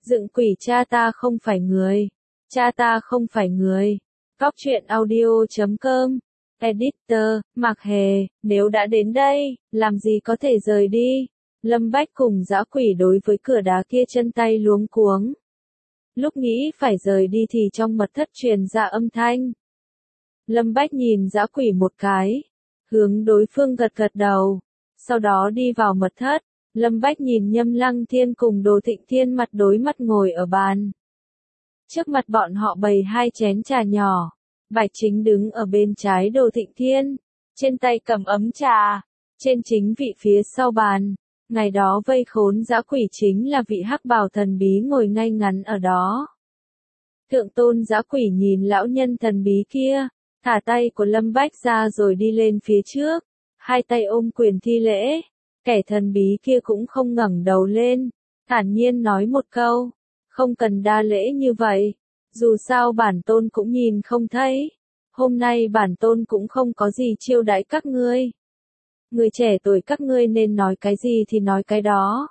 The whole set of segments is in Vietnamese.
Dựng quỷ cha ta không phải người. Cha ta không phải người. Cóc truyện audio.com. Editor, Mạc Hề, nếu đã đến đây, làm gì có thể rời đi. Lâm Bách cùng dã quỷ đối với cửa đá kia chân tay luống cuống. Lúc nghĩ phải rời đi thì trong mật thất truyền ra âm thanh. Lâm Bách nhìn dã quỷ một cái, hướng đối phương gật gật đầu, sau đó đi vào mật thất. Lâm Bách nhìn Nhâm Lăng Thiên cùng Đồ Thịnh Thiên mặt đối mặt ngồi ở bàn. Trước mặt bọn họ bày 2 chén trà nhỏ, Bạch Chính đứng ở bên trái Đồ Thịnh Thiên, trên tay cầm ấm trà, trên chính vị phía sau bàn. Ngày đó vây khốn dã quỷ chính là vị hắc bào thần bí ngồi ngay ngắn ở đó. Thượng tôn dã quỷ nhìn lão nhân thần bí kia, thả tay của Lâm Bách ra rồi đi lên phía trước, 2 tay ôm quyền thi lễ. Kẻ thần bí kia cũng không ngẩng đầu lên, thản nhiên nói một câu, không cần đa lễ như vậy, dù sao bản tôn cũng nhìn không thấy, hôm nay bản tôn cũng không có gì chiêu đãi các ngươi. Người trẻ tuổi các ngươi nên nói cái gì thì nói cái đó.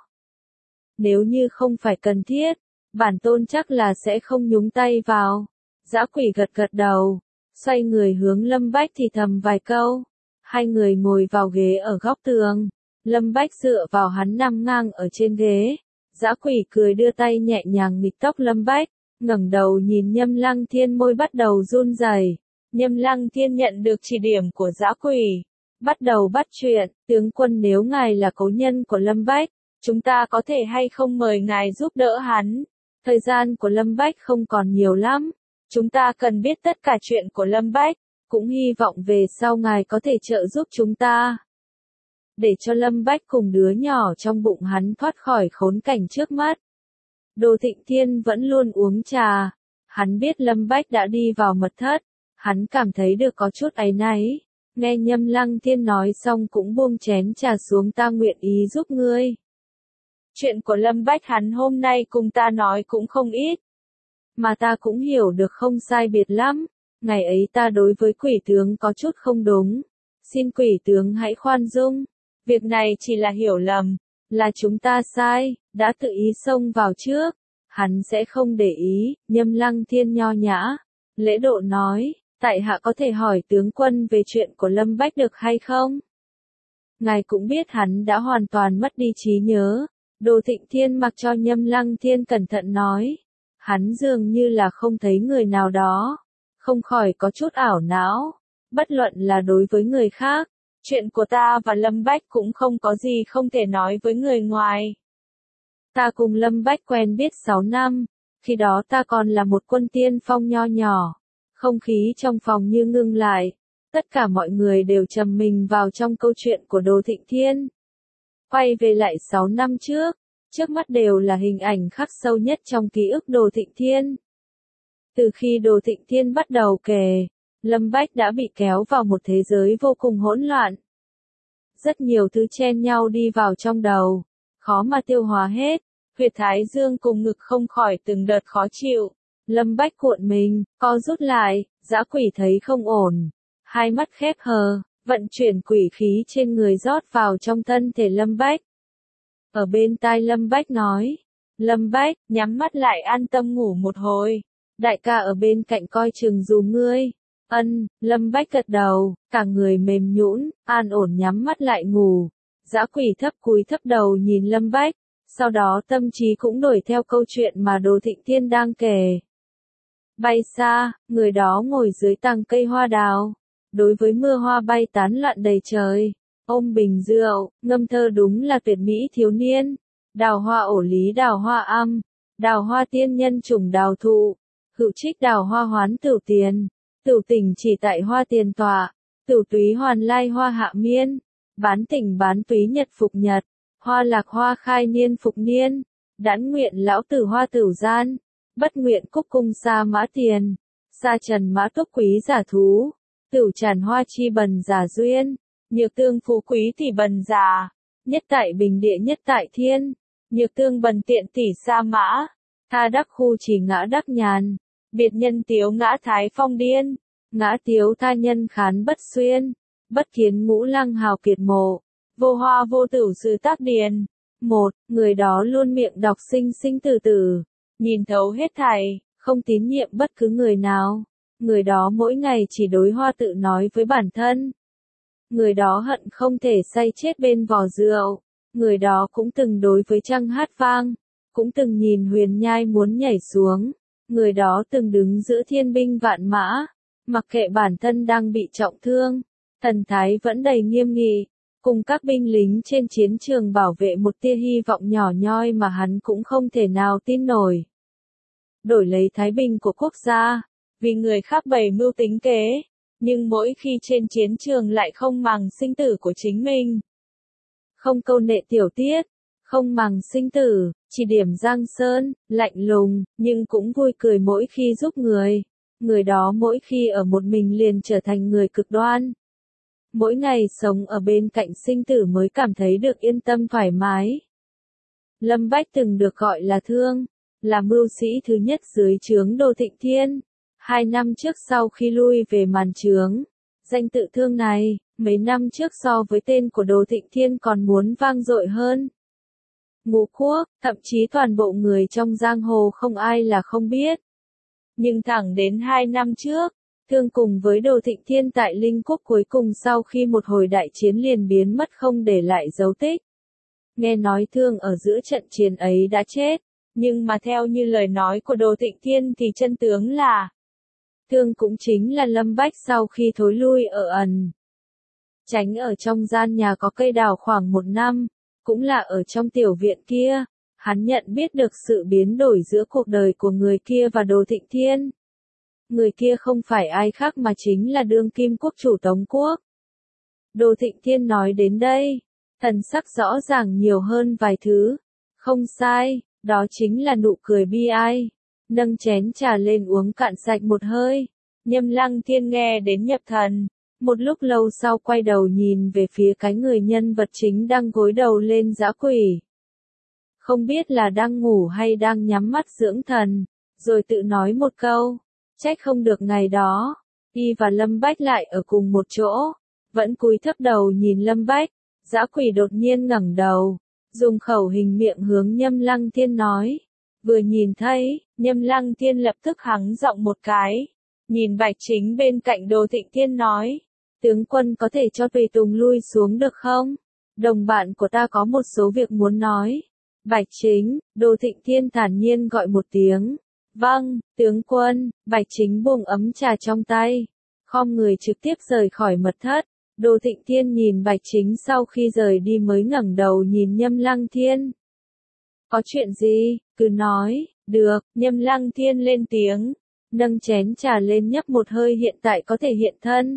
Nếu như không phải cần thiết, bản tôn chắc là sẽ không nhúng tay vào. Dã quỷ gật gật đầu, xoay người hướng Lâm Bách thì thầm vài câu. 2 người ngồi vào ghế ở góc tường. Lâm Bách dựa vào hắn nằm ngang ở trên ghế. Dã quỷ cười đưa tay nhẹ nhàng nghịch tóc Lâm Bách, ngẩng đầu nhìn Nhâm Lăng Thiên, môi bắt đầu run rẩy. Nhâm Lăng Thiên nhận được chỉ điểm của dã quỷ, bắt đầu bắt chuyện. Tướng quân, nếu ngài là cố nhân của Lâm Bách, chúng ta có thể hay không mời ngài giúp đỡ hắn? Thời gian của Lâm Bách không còn nhiều lắm, chúng ta cần biết tất cả chuyện của Lâm Bách, cũng hy vọng về sau ngài có thể trợ giúp chúng ta. Để cho Lâm Bách cùng đứa nhỏ trong bụng hắn thoát khỏi khốn cảnh trước mắt. Đồ Thịnh Thiên vẫn luôn uống trà, hắn biết Lâm Bách đã đi vào mật thất, hắn cảm thấy được có chút áy náy. Nghe Nhâm Lăng Thiên nói xong cũng buông chén trà xuống, ta nguyện ý giúp ngươi. Chuyện của Lâm Bách hắn hôm nay cùng ta nói cũng không ít, mà ta cũng hiểu được không sai biệt lắm. Ngày ấy ta đối với quỷ tướng có chút không đúng, xin quỷ tướng hãy khoan dung. Việc này chỉ là hiểu lầm, là chúng ta sai, đã tự ý xông vào trước, hắn sẽ không để ý. Nhâm Lăng Thiên nho nhã, lễ độ nói, tại hạ có thể hỏi tướng quân về chuyện của Lâm Bách được hay không? Ngài cũng biết hắn đã hoàn toàn mất đi trí nhớ. Đồ Thịnh Thiên mặc cho Nhâm Lăng Thiên cẩn thận nói, hắn dường như là không thấy người nào đó, không khỏi có chút ảo não, bất luận là đối với người khác. Chuyện của ta và Lâm Bách cũng không có gì không thể nói với người ngoài. Ta cùng Lâm Bách quen biết 6 năm, khi đó ta còn là một quân tiên phong nho nhỏ. Không khí trong phòng như ngưng lại, tất cả mọi người đều trầm mình vào trong câu chuyện của Đồ Thịnh Thiên. Quay về lại 6 năm trước mắt đều là hình ảnh khắc sâu nhất trong ký ức Đồ Thịnh Thiên. Từ khi Đồ Thịnh Thiên bắt đầu kể, Lâm Bách đã bị kéo vào một thế giới vô cùng hỗn loạn. Rất nhiều thứ chen nhau đi vào trong đầu, khó mà tiêu hóa hết, huyệt thái dương cùng ngực không khỏi từng đợt khó chịu. Lâm Bách cuộn mình, co rút lại, dã quỷ thấy không ổn, 2 mắt khép hờ, vận chuyển quỷ khí trên người rót vào trong thân thể Lâm Bách. Ở bên tai Lâm Bách nói, Lâm Bách, nhắm mắt lại an tâm ngủ một hồi, đại ca ở bên cạnh coi chừng dù ngươi. Lâm Bách gật đầu, cả người mềm nhũn, an ổn nhắm mắt lại ngủ. Dã quỷ cúi thấp đầu nhìn Lâm Bách, sau đó tâm trí cũng đổi theo câu chuyện mà Đồ Thịnh Thiên đang kể. Bay xa, người đó ngồi dưới tàng cây hoa đào, đối với mưa hoa bay tán loạn đầy trời, ôm bình rượu, ngâm thơ đúng là tuyệt mỹ thiếu niên. Đào hoa ổ lý, đào hoa âm, đào hoa tiên nhân trùng đào thụ, hữu trích đào hoa hoán tửu tiền. Tửu tình chỉ tại hoa tiền tọa, tửu túy hoàn lai hoa hạ miên, bán tỉnh bán túy nhật phục nhật, hoa lạc hoa khai niên phục niên, đãn nguyện lão tử hoa tửu gian, bất nguyện cúc cung sa mã tiền, sa trần mã túc quý giả thú, tửu tràn hoa chi bần giả duyên, nhược tương phú quý tỷ bần giả, nhất tại bình địa nhất tại thiên, nhược tương bần tiện tỷ sa mã, tha đắc khu chỉ ngã đắc nhàn. Biệt nhân tiếu ngã thái phong điên, ngã tiếu tha nhân khán bất xuyên, bất kiến ngũ lăng hào kiệt mộ, vô hoa vô tửu sự tác điền. Người đó luôn miệng đọc sinh sinh tử tử, nhìn thấu hết thảy, không tín nhiệm bất cứ người nào. Người đó mỗi ngày chỉ đối hoa tự nói với bản thân. Người đó hận không thể say chết bên vò rượu. Người đó cũng từng đối với trăng hát vang, cũng từng nhìn huyền nhai muốn nhảy xuống. Người đó từng đứng giữa thiên binh vạn mã, mặc kệ bản thân đang bị trọng thương, thần thái vẫn đầy nghiêm nghị, cùng các binh lính trên chiến trường bảo vệ một tia hy vọng nhỏ nhoi mà hắn cũng không thể nào tin nổi. Đổi lấy thái bình của quốc gia, vì người khác bày mưu tính kế, nhưng mỗi khi trên chiến trường lại không màng sinh tử của chính mình. Không câu nệ tiểu tiết, không màng sinh tử, chỉ điểm giang sơn, lạnh lùng, nhưng cũng vui cười mỗi khi giúp người. Người đó mỗi khi ở một mình liền trở thành người cực đoan. Mỗi ngày sống ở bên cạnh sinh tử mới cảm thấy được yên tâm thoải mái. Lâm Bách từng được gọi là Thương, là mưu sĩ thứ nhất dưới trướng Đồ Thịnh Thiên. 2 năm trước sau khi lui về màn trướng, danh tự Thương này, mấy năm trước so với tên của Đồ Thịnh Thiên còn muốn vang dội hơn. Ngũ quốc, thậm chí toàn bộ người trong giang hồ không ai là không biết. Nhưng thẳng đến 2 năm trước, Thương cùng với Đồ Thịnh Thiên tại Linh Quốc cuối cùng sau khi một hồi đại chiến liền biến mất không để lại dấu tích. Nghe nói Thương ở giữa trận chiến ấy đã chết, nhưng mà theo như lời nói của Đồ Thịnh Thiên thì chân tướng là Thương cũng chính là Lâm Bách sau khi thối lui ở ẩn. Tránh ở trong gian nhà có cây đào khoảng 1 năm, cũng là ở trong tiểu viện kia, hắn nhận biết được sự biến đổi giữa cuộc đời của người kia và Đồ Thịnh Thiên. Người kia không phải ai khác mà chính là đương kim quốc chủ Tống Quốc. Đồ Thịnh Thiên nói đến đây, thần sắc rõ ràng nhiều hơn vài thứ. Không sai, đó chính là nụ cười bi ai. Nâng chén trà lên uống cạn sạch một hơi. Nhâm Lăng Thiên nghe đến nhập thần. Một lúc lâu sau quay đầu nhìn về phía cái người nhân vật chính đang gối đầu lên dã quỷ. Không biết là đang ngủ hay đang nhắm mắt dưỡng thần, rồi tự nói một câu, trách không được ngày đó, y và Lâm Bách lại ở cùng một chỗ, vẫn cúi thấp đầu nhìn Lâm Bách, dã quỷ đột nhiên ngẩng đầu, dùng khẩu hình miệng hướng Nhâm Lăng Thiên nói, vừa nhìn thấy, Nhâm Lăng Thiên lập tức hắng giọng một cái, nhìn Bạch Chính bên cạnh Đồ Thịnh Thiên nói, tướng quân có thể cho tùy tùng lui xuống được không? Đồng bạn của ta có một số việc muốn nói. Bạch Chính, Đồ Thịnh Thiên thản nhiên gọi một tiếng. Vâng, tướng quân. Bạch Chính buông ấm trà trong tay, khom người trực tiếp rời khỏi mật thất. Đồ Thịnh Thiên nhìn Bạch Chính sau khi rời đi mới ngẩng đầu nhìn Nhâm Lăng Thiên. Có chuyện gì, cứ nói. Được, Nhâm Lăng Thiên lên tiếng, nâng chén trà lên nhấp một hơi hiện tại có thể hiện thân.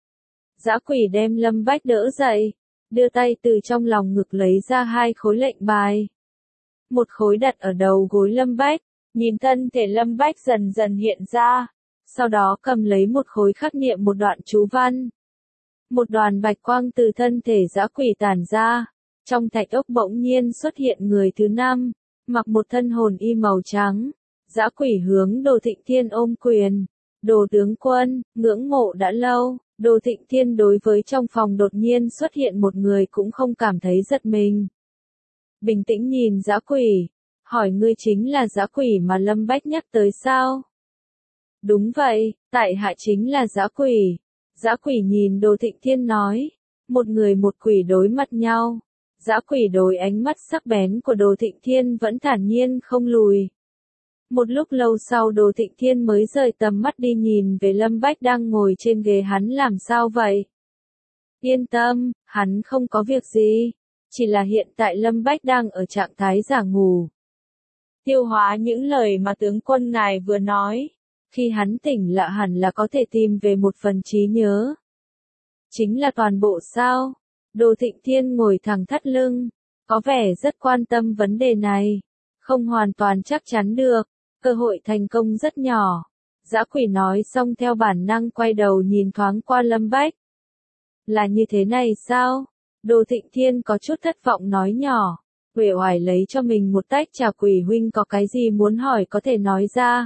Dã quỷ đem Lâm Bách đỡ dậy, đưa tay từ trong lòng ngực lấy ra 2 khối lệnh bài. Một khối đặt ở đầu gối Lâm Bách, nhìn thân thể Lâm Bách dần dần hiện ra, sau đó cầm lấy một khối khắc niệm một đoạn chú văn. Một đoàn bạch quang từ thân thể dã quỷ tản ra, trong thạch ốc bỗng nhiên xuất hiện người thứ 5, mặc một thân hồn y màu trắng. Dã quỷ hướng Đồ Thịnh Thiên ôm quyền, Đồ tướng quân, ngưỡng mộ đã lâu. Đồ Thịnh Thiên đối với trong phòng đột nhiên xuất hiện một người cũng không cảm thấy giật mình. Bình tĩnh nhìn dã quỷ, hỏi ngươi chính là dã quỷ mà Lâm Bách nhắc tới sao? Đúng vậy, tại hạ chính là dã quỷ. Dã quỷ nhìn Đồ Thịnh Thiên nói, một người một quỷ đối mặt nhau. Dã quỷ đối ánh mắt sắc bén của Đồ Thịnh Thiên vẫn thản nhiên không lùi. Một lúc lâu sau Đồ Thịnh Thiên mới rời tầm mắt đi nhìn về Lâm Bách đang ngồi trên ghế hắn làm sao vậy? Yên tâm, hắn không có việc gì. Chỉ là hiện tại Lâm Bách đang ở trạng thái giả ngủ. Tiêu hóa những lời mà tướng quân ngài vừa nói. Khi hắn tỉnh lại hẳn là có thể tìm về một phần trí nhớ. Chính là toàn bộ sao? Đồ Thịnh Thiên ngồi thẳng thắt lưng, có vẻ rất quan tâm vấn đề này. Không hoàn toàn chắc chắn được. Cơ hội thành công rất nhỏ. Dã quỷ nói xong theo bản năng quay đầu nhìn thoáng qua Lâm Bách. Là như thế này sao? Đồ Thịnh Thiên có chút thất vọng nói nhỏ. Uể oải lấy cho mình một tách trà. Quỷ huynh có cái gì muốn hỏi có thể nói ra.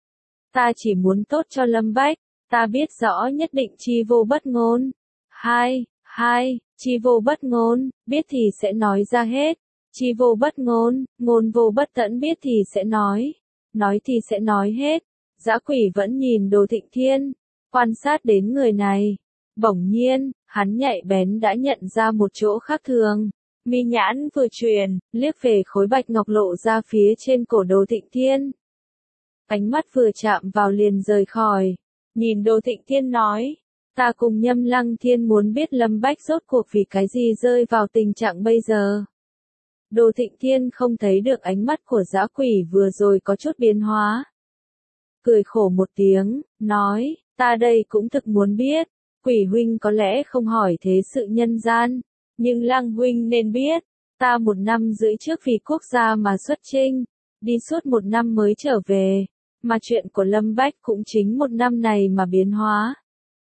Ta chỉ muốn tốt cho Lâm Bách. Ta biết rõ nhất định chi vô bất ngôn. Chi vô bất ngôn, biết thì sẽ nói ra hết. Chi vô bất ngôn, ngôn vô bất tẫn biết thì sẽ nói. nói thì sẽ nói hết. Dã quỷ vẫn nhìn Đồ Thịnh Thiên, quan sát đến người này. Bỗng nhiên, hắn nhạy bén đã nhận ra một chỗ khác thường. Mi nhãn vừa chuyển, liếc về khối bạch ngọc lộ ra phía trên cổ Đồ Thịnh Thiên. Ánh mắt vừa chạm vào liền rời khỏi. Nhìn Đồ Thịnh Thiên nói, ta cùng Nhâm Lăng Thiên muốn biết Lâm Bách rốt cuộc vì cái gì rơi vào tình trạng bây giờ. Đồ Thịnh Thiên không thấy được ánh mắt của dã quỷ vừa rồi có chút biến hóa. Cười khổ một tiếng, nói, ta đây cũng thực muốn biết. Quỷ huynh có lẽ không hỏi thế sự nhân gian, nhưng Lăng huynh nên biết, ta 1 năm rưỡi trước vì quốc gia mà xuất chinh, đi suốt 1 năm mới trở về, mà chuyện của Lâm Bách cũng chính 1 năm này mà biến hóa.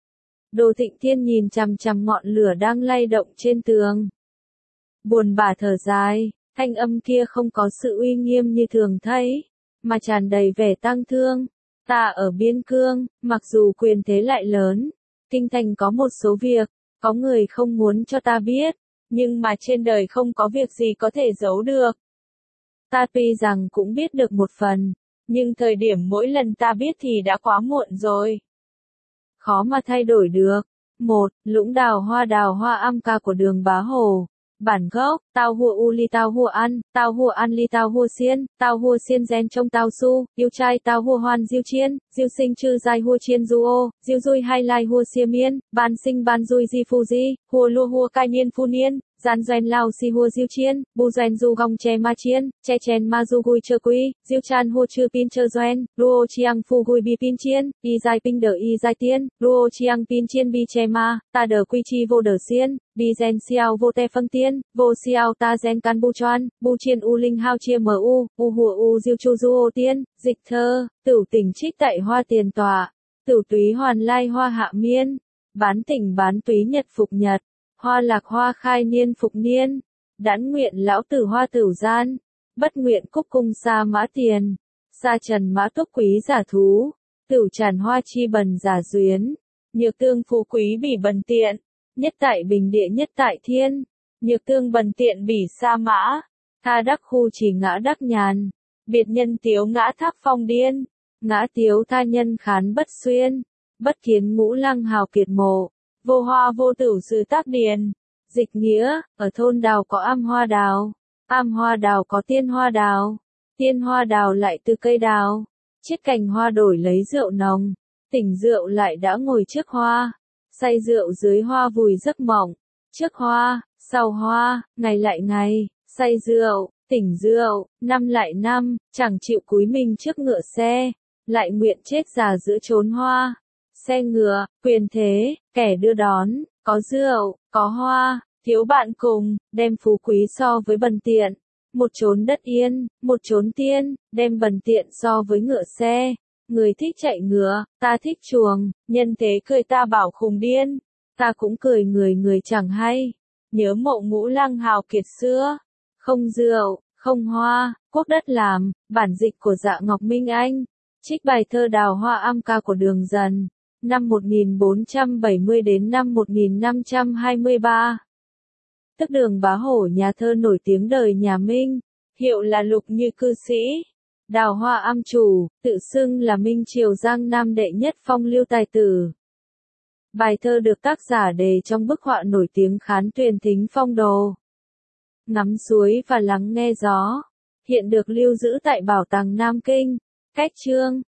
Đồ Thịnh Thiên nhìn chằm chằm ngọn lửa đang lay động trên tường. Buồn bã thở dài, thanh âm kia không có sự uy nghiêm như thường thấy, mà tràn đầy vẻ tang thương. Ta ở biên cương, mặc dù quyền thế lại lớn, kinh thành có một số việc, có người không muốn cho ta biết, nhưng mà trên đời không có việc gì có thể giấu được. Ta tuy rằng cũng biết được một phần, nhưng thời điểm mỗi lần ta biết thì đã quá muộn rồi. Khó mà thay đổi được. 1. Lũng đào hoa am ca của Đường Bá Hồ. Bản gốc, tao hùa u ly tao hùa ăn ly tao hùa xiên gen trong tao su, yêu trai tao hùa hoan diêu chiên, diêu sinh chư giai hùa chiên du ô, diêu dui hai lai hùa xia miên, ban sinh ban dui di phu di, hùa lua hùa cai niên phu niên, gian doanh lao si hùa diêu chiên, bu doanh du gong che ma chiên, che chen ma du gui chơ quy, diêu chan hùa chư pin chơ doanh, luo chiang phu gui bi pin chiên, y giai pin đờ y giai tiên, luo chiang pin chiên bi che ma, ta đờ quy chi vô đờ xiên, bi gen xiao vô te phân tiên, vô xiao ta gen can bu choan, bu chiên u linh hao chia mu, u hùa u diêu chu du ô tiên, dịch thơ, tửu tình trích tại hoa tiền tọa, tửu túy hoàn lai hoa hạ miên, bán tỉnh bán túy nhật phục nhật, hoa lạc hoa khai niên phục niên, đãn nguyện lão tử hoa tửu gian, bất nguyện cúc cung sa mã tiền, sa trần mã túc quý giả thú, tửu tràn hoa chi bần giả duyến, nhược tương phú quý bỉ bần tiện, nhất tại bình địa nhất tại thiên, nhược tương bần tiện bỉ sa mã, tha đắc khu chỉ ngã đắc nhàn, biệt nhân tiếu ngã thác phong điên, ngã tiếu tha nhân khán bất xuyên, bất kiến ngũ lăng hào kiệt mộ, vô hoa vô tửu sư tác điền. Dịch nghĩa, ở thôn đào có am hoa đào có tiên hoa đào lại từ cây đào, chiết cành hoa đổi lấy rượu nồng, tỉnh rượu lại đã ngồi trước hoa, say rượu dưới hoa vùi giấc mộng, trước hoa, sau hoa, ngày lại ngày, say rượu, tỉnh rượu, năm lại năm, chẳng chịu cúi mình trước ngựa xe, lại nguyện chết già giữa chốn hoa, xe ngựa, quyền thế, kẻ đưa đón, có rượu, có hoa, thiếu bạn cùng, đem phú quý so với bần tiện, một chốn đất yên, một chốn tiên, đem bần tiện so với ngựa xe, người thích chạy ngựa, ta thích chuồng, nhân thế cười ta bảo khùng điên, ta cũng cười người người chẳng hay, nhớ mộ ngũ lăng hào kiệt xưa, không rượu, không hoa, quốc đất làm, bản dịch của Dạ Ngọc Minh Anh, trích bài thơ đào hoa am ca của Đường Dần, năm 1470 đến năm 1523. Tức Đường Bá Hổ nhà thơ nổi tiếng đời nhà Minh, hiệu là Lục Như cư sĩ, đào hoa am chủ, tự xưng là Minh Triều Giang Nam đệ nhất phong lưu tài tử. Bài thơ được tác giả đề trong bức họa nổi tiếng Khán Tuyền Thính Phong Đồ. Ngắm suối và lắng nghe gió, hiện được lưu giữ tại Bảo tàng Nam Kinh, cách chương.